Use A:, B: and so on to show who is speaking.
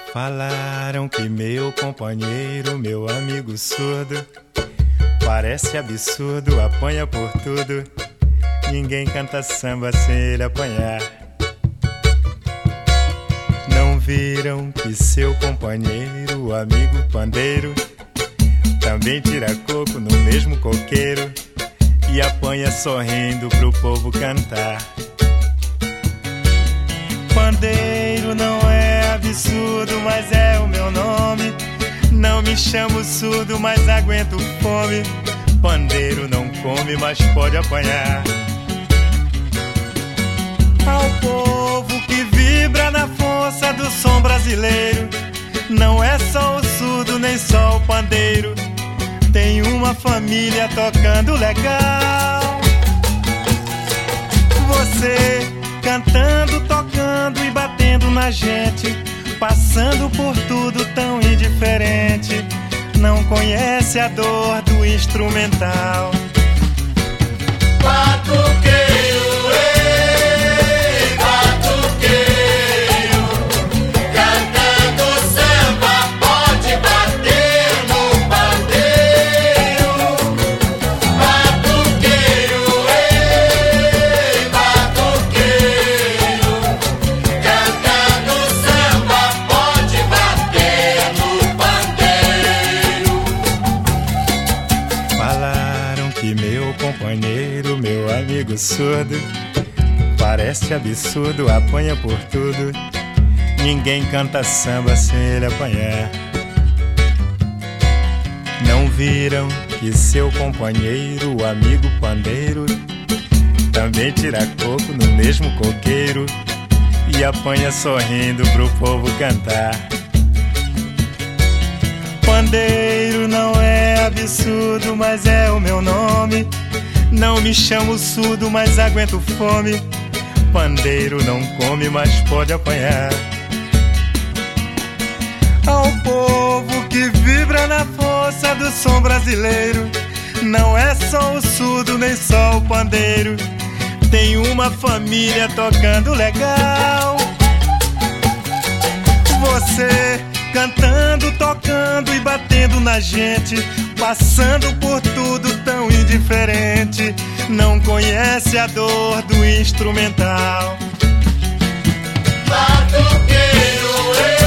A: Falaram que meu companheiro, meu amigo surdo, parece absurdo, apanha por tudo. Ninguém canta samba sem ele apanhar. Não viram que seu companheiro, o amigo pandeiro, também tira coco no mesmo coqueiro e apanha sorrindo pro povo cantar. Pandeiro não é absurdo, mas é o meu nome. Não me chamo surdo, mas aguento fome. Pandeiro não come, mas pode apanhar. Ao povo que vibra na força do som brasileiro, não é só o surdo, nem só o pandeiro. Tem uma família tocando legal. Você cantando, tocando e batendo na gente, passando por tudo tão indiferente. Não conhece a dor do instrumental.
B: Batuqueiro, ei, batuqueiro, cantando samba, pode bater no pandeiro. Batuqueiro, ei, batuqueiro, cantando samba, pode bater no pandeiro.
A: Falaram que meu companheiro, meu amigo surdo, parece absurdo, apanha por tudo. Ninguém canta samba sem ele apanhar. Não viram que seu companheiro, o amigo pandeiro, também tira coco no mesmo coqueiro e apanha sorrindo pro povo cantar. Pandeiro não é absurdo, mas é o meu nome. Não me chamo surdo, mas aguento fome. Pandeiro não come, mas pode apanhar. Ao povo que vibra na força do som brasileiro, não é só o surdo, nem só o pandeiro. Tem uma família tocando legal. Você cantando, tocando e batendo na gente, passando por tudo tão indiferente. Não conhece a dor do instrumental.
B: Batuqueiro, ei.